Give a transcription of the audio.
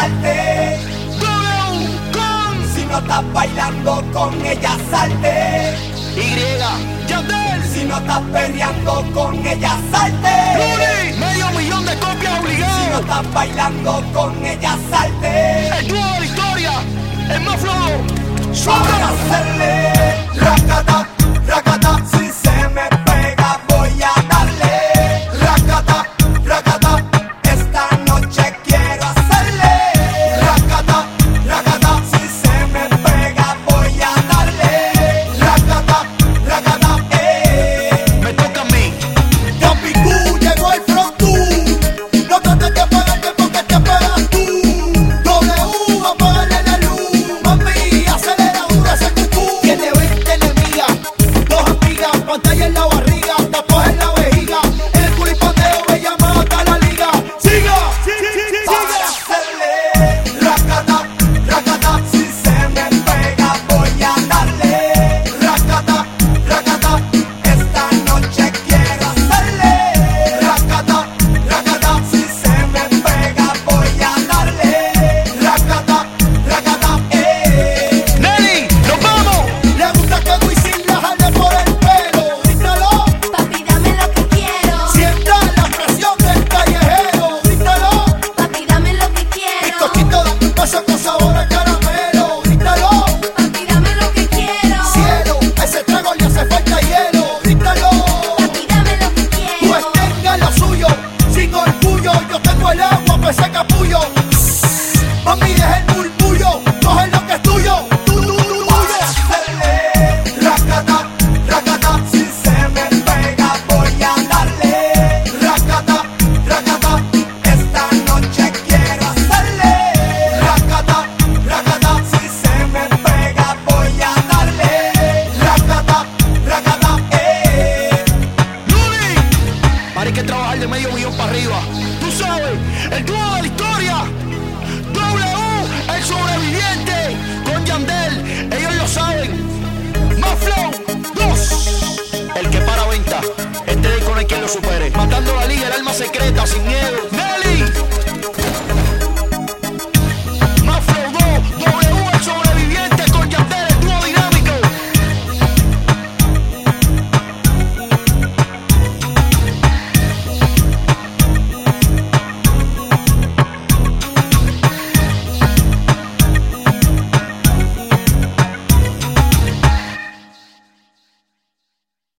salte. Si no estás bailando con ella, salte. Yandel. Si no estás perreando con ella, salte. Luli, $500,000 de copias obligadas. Si no estás bailando con ella, salte. El dúo de la historia, el más flojo. Voy a hacerle racata, racata. Si se me pega voy a darle racata, racata. Esta noche quiero hacerle racata, racata. Si se me pega voy a darle racata, racata. Me toca a mí. Yampicú, llegó el frontú. No trates de apagarte porque te apagas tú. W, apágale la luz. Mami, acelera duro ese cucú. Tiene 20 enemigas, 2 amigas, pantalla en la barriga, tatuaje en la vejiga. En el culipandeo me llama hasta la liga. ¡Siga! Para hacerle racata, racata. Si se me pega voy a darle racata, racata. Esta noche quiero hacerle racata, racata. Si se me pega voy a darle racata, racata. Nelly, nos vamos. Le gusta que Wisin la jale por el pelo. Grítalo, Papi, dame lo que quiero. sienta la presión del callejero. Grítalo, Papi, dame lo que quiero. cochito da un paso con sabor a caramelo. Grítalo, Papi, dame lo que quiero. cielo, a ese trago le hace falta hielo. Grítalo, Papi, dame lo que pues quiero. tenga lo suyo, sin orgullo. Yo tengo el agua para ese capullo. Mami, deja el murmullo, coge lo que es tuyo. Voy a hacerle racata, racata. Si se me pega voy a darle racata, racata. Esta noche quiero hacerle racata, racata. Si se me pega voy a darle racata, racata. Luli, ahora hay que trabajar de $500,000 para arriba. Tú sabes, el dúo de la historia. W, el sobreviviente. Con Yandel, ellos lo saben. Más flow, 2. El que para venta. Este disco no hay quien lo supere. Matando la liga, el alma secreta, sin miedo.